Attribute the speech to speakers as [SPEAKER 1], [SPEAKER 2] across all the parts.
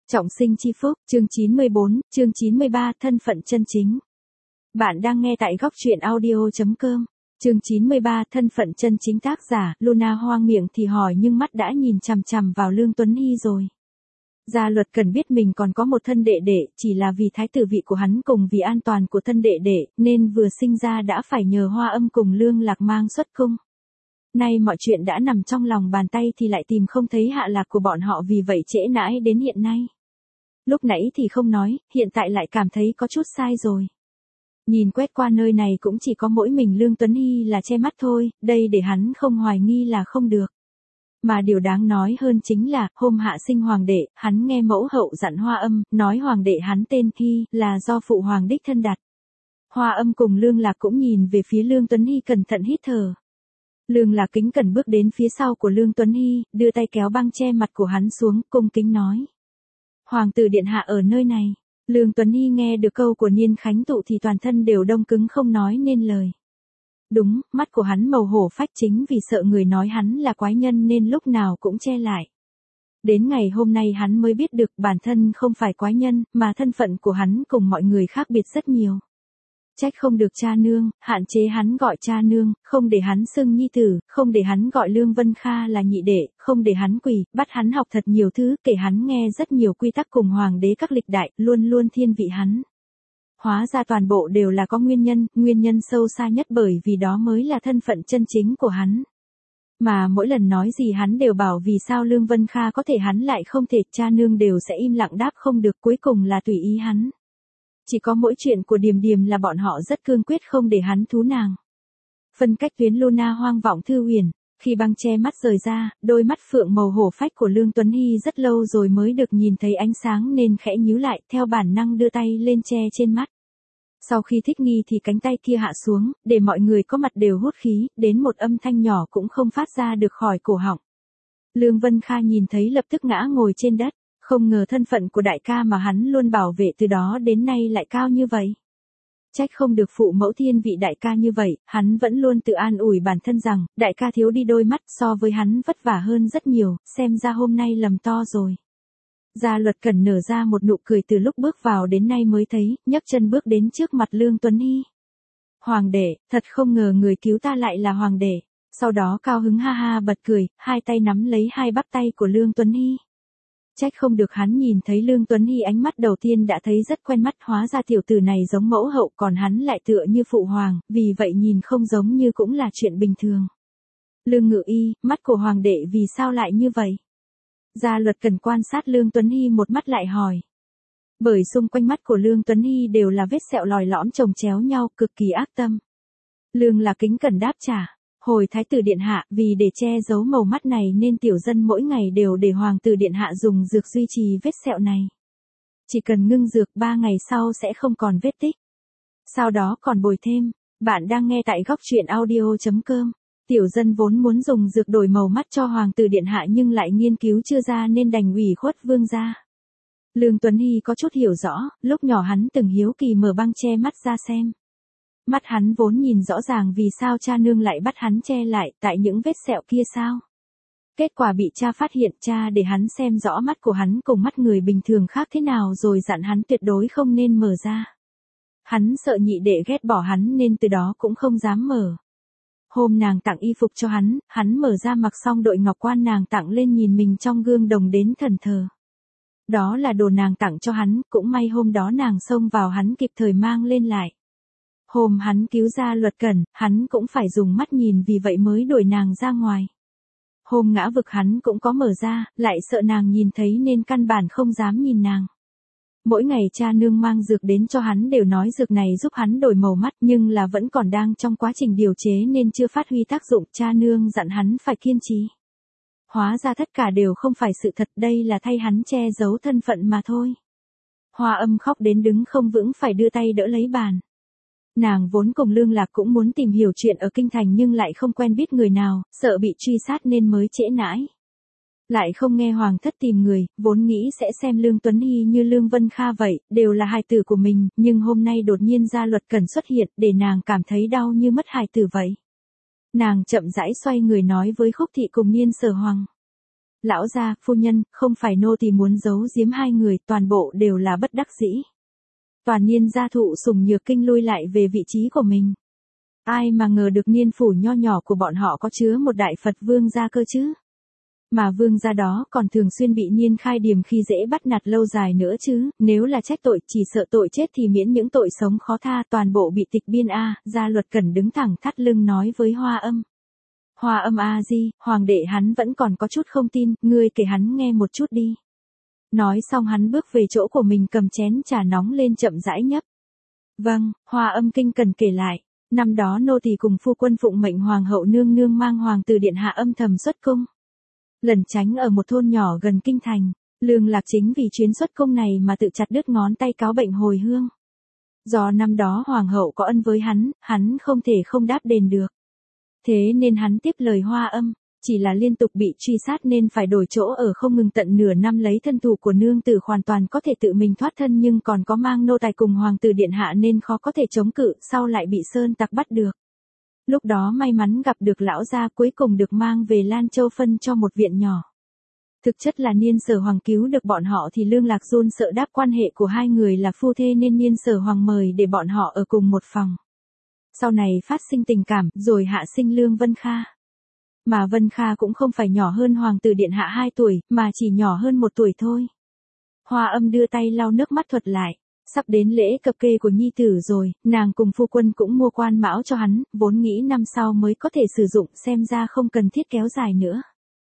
[SPEAKER 1] Trọng sinh chi phúc, chương 94, chương 93, thân phận chân chính. Bạn đang nghe tại góc truyện audio.com. Chương 93, thân phận chân chính, tác giả, Luna. Hoang miệng thì hỏi nhưng mắt đã nhìn chằm chằm vào Lương Tuấn Hy rồi. Gia Luật cần biết mình còn có một thân đệ đệ, chỉ là vì thái tử vị của hắn cùng vì an toàn của thân đệ đệ, nên vừa sinh ra đã phải nhờ Hoa Âm cùng Lương Lạc mang xuất cung. Nay mọi chuyện đã nằm trong lòng bàn tay thì lại tìm không thấy hạ lạc của bọn họ, vì vậy trễ nãi đến hiện nay. Lúc nãy thì không nói, hiện tại lại cảm thấy có chút sai rồi. Nhìn quét qua nơi này cũng chỉ có mỗi mình Lương Tuấn Hy là che mắt thôi, đây để hắn không hoài nghi là không được. Mà điều đáng nói hơn chính là, hôm hạ sinh hoàng đệ, hắn nghe mẫu hậu dặn Hoa Âm, nói hoàng đệ hắn tên Hy, là do phụ hoàng đích thân đặt. Hoa Âm cùng Lương Lạc cũng nhìn về phía Lương Tuấn Hy cẩn thận hít thở. Lương Lạc kính cẩn bước đến phía sau của Lương Tuấn Hy, đưa tay kéo băng che mặt của hắn xuống, cung kính nói. Hoàng tử điện hạ ở nơi này. Lương Tuấn Hy nghe được câu của Niên Khánh Tụ thì toàn thân đều đông cứng không nói nên lời. Đúng, mắt của hắn màu hổ phách, chính vì sợ người nói hắn là quái nhân nên lúc nào cũng che lại. Đến ngày hôm nay hắn mới biết được bản thân không phải quái nhân, mà thân phận của hắn cùng mọi người khác biệt rất nhiều. Trách không được cha nương, hạn chế hắn gọi cha nương, không để hắn xưng nhi tử, không để hắn gọi Lương Vân Kha là nhị đệ, không để hắn quỳ, bắt hắn học thật nhiều thứ, kể hắn nghe rất nhiều quy tắc cùng hoàng đế các lịch đại, luôn luôn thiên vị hắn. Hóa ra toàn bộ đều là có nguyên nhân sâu xa nhất, bởi vì đó mới là thân phận chân chính của hắn. Mà mỗi lần nói gì hắn đều bảo vì sao Lương Vân Kha có thể hắn lại không thể, cha nương đều sẽ im lặng đáp không được, cuối cùng là tùy ý hắn. Chỉ có mỗi chuyện của Điềm Điềm là bọn họ rất cương quyết không để hắn thú nàng. Phân cách tuyến Luna hoang vọng thư huyền, khi băng che mắt rời ra, đôi mắt phượng màu hổ phách của Lương Tuấn Hy rất lâu rồi mới được nhìn thấy ánh sáng nên khẽ nhíu lại, theo bản năng đưa tay lên che trên mắt. Sau khi thích nghi thì cánh tay kia hạ xuống, để mọi người có mặt đều hút khí, đến một âm thanh nhỏ cũng không phát ra được khỏi cổ họng. Lương Vân Kha nhìn thấy lập tức ngã ngồi trên đất. Không ngờ thân phận của đại ca mà hắn luôn bảo vệ từ đó đến nay lại cao như vậy. Trách không được phụ mẫu thiên vị đại ca như vậy, hắn vẫn luôn tự an ủi bản thân rằng, đại ca thiếu đi đôi mắt, so với hắn vất vả hơn rất nhiều, xem ra hôm nay lầm to rồi. Gia Luật Cẩn nở ra một nụ cười từ lúc bước vào đến nay mới thấy, nhấc chân bước đến trước mặt Lương Tuấn Hy. Hoàng đệ, thật không ngờ người cứu ta lại là hoàng đệ. Sau đó cao hứng ha ha bật cười, hai tay nắm lấy hai bắp tay của Lương Tuấn Hy. Trách không được hắn nhìn thấy Lương Tuấn Hy ánh mắt đầu tiên đã thấy rất quen mắt, hóa ra tiểu tử này giống mẫu hậu còn hắn lại tựa như phụ hoàng, vì vậy nhìn không giống như cũng là chuyện bình thường. Lương Ngự Y, mắt của hoàng đệ vì sao lại như vậy? Gia Luật cần quan sát Lương Tuấn Hy một mắt lại hỏi. Bởi xung quanh mắt của Lương Tuấn Hy đều là vết sẹo lòi lõm chồng chéo nhau, cực kỳ ác tâm. Lương là kính cẩn đáp trả. Hồi thái tử điện hạ, vì để che giấu màu mắt này nên tiểu dân mỗi ngày đều để hoàng tử điện hạ dùng dược duy trì vết sẹo này. Chỉ cần ngưng dược 3 ngày sau sẽ không còn vết tích. Sau đó còn bồi thêm, bạn đang nghe tại góc truyện audio.com. Tiểu dân vốn muốn dùng dược đổi màu mắt cho hoàng tử điện hạ nhưng lại nghiên cứu chưa ra nên đành ủy khuất vương gia. Lương Tuấn Hy có chút hiểu rõ, lúc nhỏ hắn từng hiếu kỳ mở băng che mắt ra xem. Mắt hắn vốn nhìn rõ ràng, vì sao cha nương lại bắt hắn che lại, tại những vết sẹo kia sao? Kết quả bị cha phát hiện, cha để hắn xem rõ mắt của hắn cùng mắt người bình thường khác thế nào rồi dặn hắn tuyệt đối không nên mở ra. Hắn sợ nhị đệ ghét bỏ hắn nên từ đó cũng không dám mở. Hôm nàng tặng y phục cho hắn mở ra mặc xong đội ngọc quan nàng tặng lên nhìn mình trong gương đồng đến thần thờ. Đó là đồ nàng tặng cho hắn, cũng may hôm đó nàng xông vào hắn kịp thời mang lên lại. Hôm hắn cứu Gia Luật Cẩn, hắn cũng phải dùng mắt nhìn, vì vậy mới đuổi nàng ra ngoài. Hôm ngã vực hắn cũng có mở ra, lại sợ nàng nhìn thấy nên căn bản không dám nhìn nàng. Mỗi ngày cha nương mang dược đến cho hắn đều nói dược này giúp hắn đổi màu mắt, nhưng là vẫn còn đang trong quá trình điều chế nên chưa phát huy tác dụng, cha nương dặn hắn phải kiên trì. Hóa ra tất cả đều không phải sự thật, đây là thay hắn che giấu thân phận mà thôi. Hoa Âm khóc đến đứng không vững phải đưa tay đỡ lấy bàn. Nàng vốn cùng Lương Lạc cũng muốn tìm hiểu chuyện ở kinh thành nhưng lại không quen biết người nào, sợ bị truy sát nên mới trễ nãi. Lại không nghe hoàng thất tìm người, vốn nghĩ sẽ xem Lương Tuấn Hy như Lương Vân Kha vậy, đều là hài tử của mình, nhưng hôm nay đột nhiên Gia Luật Cẩn xuất hiện để nàng cảm thấy đau như mất hài tử vậy. Nàng chậm rãi xoay người nói với Khúc Thị cùng Niên Sở Hoàng. Lão gia, phu nhân, không phải nô tỳ muốn giấu giếm hai người, toàn bộ đều là bất đắc dĩ. Toàn Niên gia thụ sủng nhược kinh lui lại về vị trí của mình. Ai mà ngờ được niên phủ nho nhỏ của bọn họ có chứa một đại Phật vương gia cơ chứ. Mà vương gia đó còn thường xuyên bị Niên Khai Điềm khi dễ bắt nạt lâu dài nữa chứ, nếu là trách tội chỉ sợ tội chết thì miễn những tội sống khó tha, toàn bộ bị tịch biên a. Gia Luật Cẩn đứng thẳng thắt lưng nói với Hoa Âm. Hoa Âm a di, hoàng đệ hắn vẫn còn có chút không tin, ngươi kể hắn nghe một chút đi. Nói xong hắn bước về chỗ của mình cầm chén trà nóng lên chậm rãi nhấp. Vâng, Hoa Âm kinh cần kể lại. Năm đó nô tỳ cùng phu quân phụng mệnh hoàng hậu nương nương mang hoàng tử điện hạ âm thầm xuất cung. Lẩn tránh ở một thôn nhỏ gần kinh thành, Lương Lạc chính vì chuyến xuất cung này mà tự chặt đứt ngón tay cáo bệnh hồi hương. Do năm đó hoàng hậu có ân với hắn không thể không đáp đền được. Thế nên hắn tiếp lời Hoa Âm, chỉ là liên tục bị truy sát nên phải đổi chỗ ở không ngừng tận nửa năm lấy thân thủ của nương tử hoàn toàn có thể tự mình thoát thân nhưng còn có mang nô tài cùng hoàng tử điện hạ nên khó có thể chống cự, sau lại bị sơn tặc bắt được. Lúc đó may mắn gặp được lão gia cuối cùng được mang về Lan Châu phân cho một viện nhỏ. Thực chất là Niên Sở Hoàng cứu được bọn họ thì Lương Lạc run sợ đáp quan hệ của hai người là phu thê nên Niên Sở Hoàng mời để bọn họ ở cùng một phòng. Sau này phát sinh tình cảm rồi hạ sinh Lương Vân Kha. Mà Vân Kha cũng không phải nhỏ hơn hoàng tử điện hạ 2 tuổi mà chỉ nhỏ hơn 1 tuổi thôi. Hoa Âm đưa tay lau nước mắt thuật lại. Sắp đến lễ cập kê của nhi tử rồi, nàng cùng phu quân cũng mua quan mão cho hắn, vốn nghĩ năm sau mới có thể sử dụng, xem ra không cần thiết kéo dài nữa.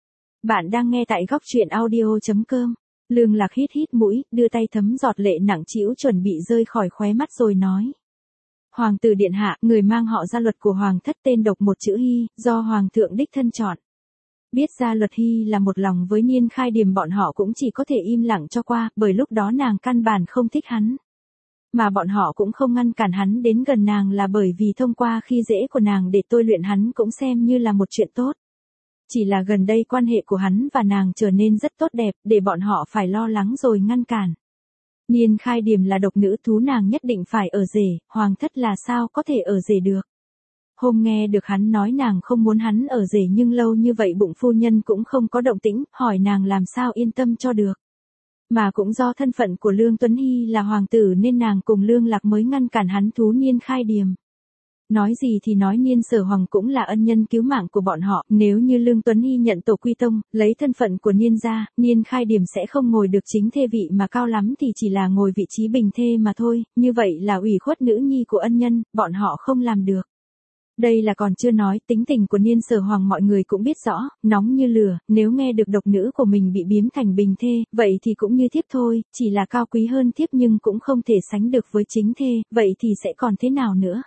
[SPEAKER 1] Bạn đang nghe tại góc truyện audio.com. Lương Lạc hít hít mũi, đưa tay thấm giọt lệ nặng trĩu chuẩn bị rơi khỏi khóe mắt rồi nói. Hoàng tử điện hạ, người mang họ Gia Luật của hoàng thất tên độc một chữ Hy, do hoàng thượng đích thân chọn. Biết Gia Luật Hy là một lòng với Niên Khai Điềm bọn họ cũng chỉ có thể im lặng cho qua, bởi lúc đó nàng căn bản không thích hắn. Mà bọn họ cũng không ngăn cản hắn đến gần nàng là bởi vì thông qua khi dễ của nàng để tôi luyện hắn cũng xem như là một chuyện tốt. Chỉ là gần đây quan hệ của hắn và nàng trở nên rất tốt đẹp để bọn họ phải lo lắng rồi ngăn cản. Niên Khai Điềm là độc nữ thú nàng nhất định phải ở rể, hoàng thất là sao có thể ở rể được. Hôm nghe được hắn nói nàng không muốn hắn ở rể nhưng lâu như vậy bụng phu nhân cũng không có động tĩnh, hỏi nàng làm sao yên tâm cho được. Mà cũng do thân phận của Lương Tuấn Hy là hoàng tử nên nàng cùng Lương Lạc mới ngăn cản hắn thú Niên Khai Điềm. Nói gì thì nói Niên Sở Hoàng cũng là ân nhân cứu mạng của bọn họ, nếu như Lương Tuấn Hy nhận tổ quy tông, lấy thân phận của Niên gia, Niên Khai Điềm sẽ không ngồi được chính thê vị mà cao lắm thì chỉ là ngồi vị trí bình thê mà thôi, như vậy là ủy khuất nữ nhi của ân nhân, bọn họ không làm được. Đây là còn chưa nói, tính tình của Niên Sở Hoàng mọi người cũng biết rõ, nóng như lửa, nếu nghe được độc nữ của mình bị biếm thành bình thê, vậy thì cũng như thiếp thôi, chỉ là cao quý hơn thiếp nhưng cũng không thể sánh được với chính thê, vậy thì sẽ còn thế nào nữa.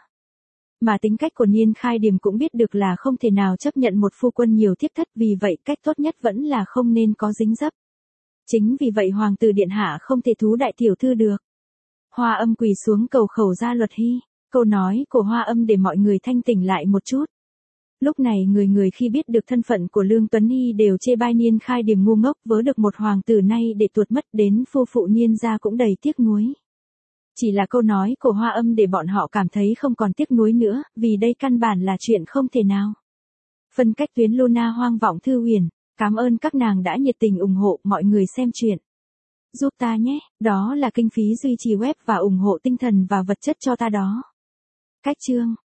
[SPEAKER 1] Mà tính cách của Niên Khai Điềm cũng biết được là không thể nào chấp nhận một phu quân nhiều thiếp thất, vì vậy cách tốt nhất vẫn là không nên có dính dấp. Chính vì vậy hoàng tử điện hạ không thể thú đại tiểu thư được. Hoa Âm quỳ xuống cầu khẩu Gia Luật Hy. Câu nói của Hoa Âm để mọi người thanh tỉnh lại một chút. Lúc này người khi biết được thân phận của Lương Tuấn Hy đều chê bai Niên Khai Điềm ngu ngốc vớ được một hoàng tử nay để tuột mất, đến phu phụ Niên gia cũng đầy tiếc nuối. Chỉ là câu nói của Hoa Âm để bọn họ cảm thấy không còn tiếc nuối nữa, vì đây căn bản là chuyện không thể nào. Phân cách tuyến Luna Hoang Vọng Thư Huyền, cảm ơn các nàng đã nhiệt tình ủng hộ mọi người xem chuyện. Giúp ta nhé, đó là kinh phí duy trì web và ủng hộ tinh thần và vật chất cho ta đó. Cách chương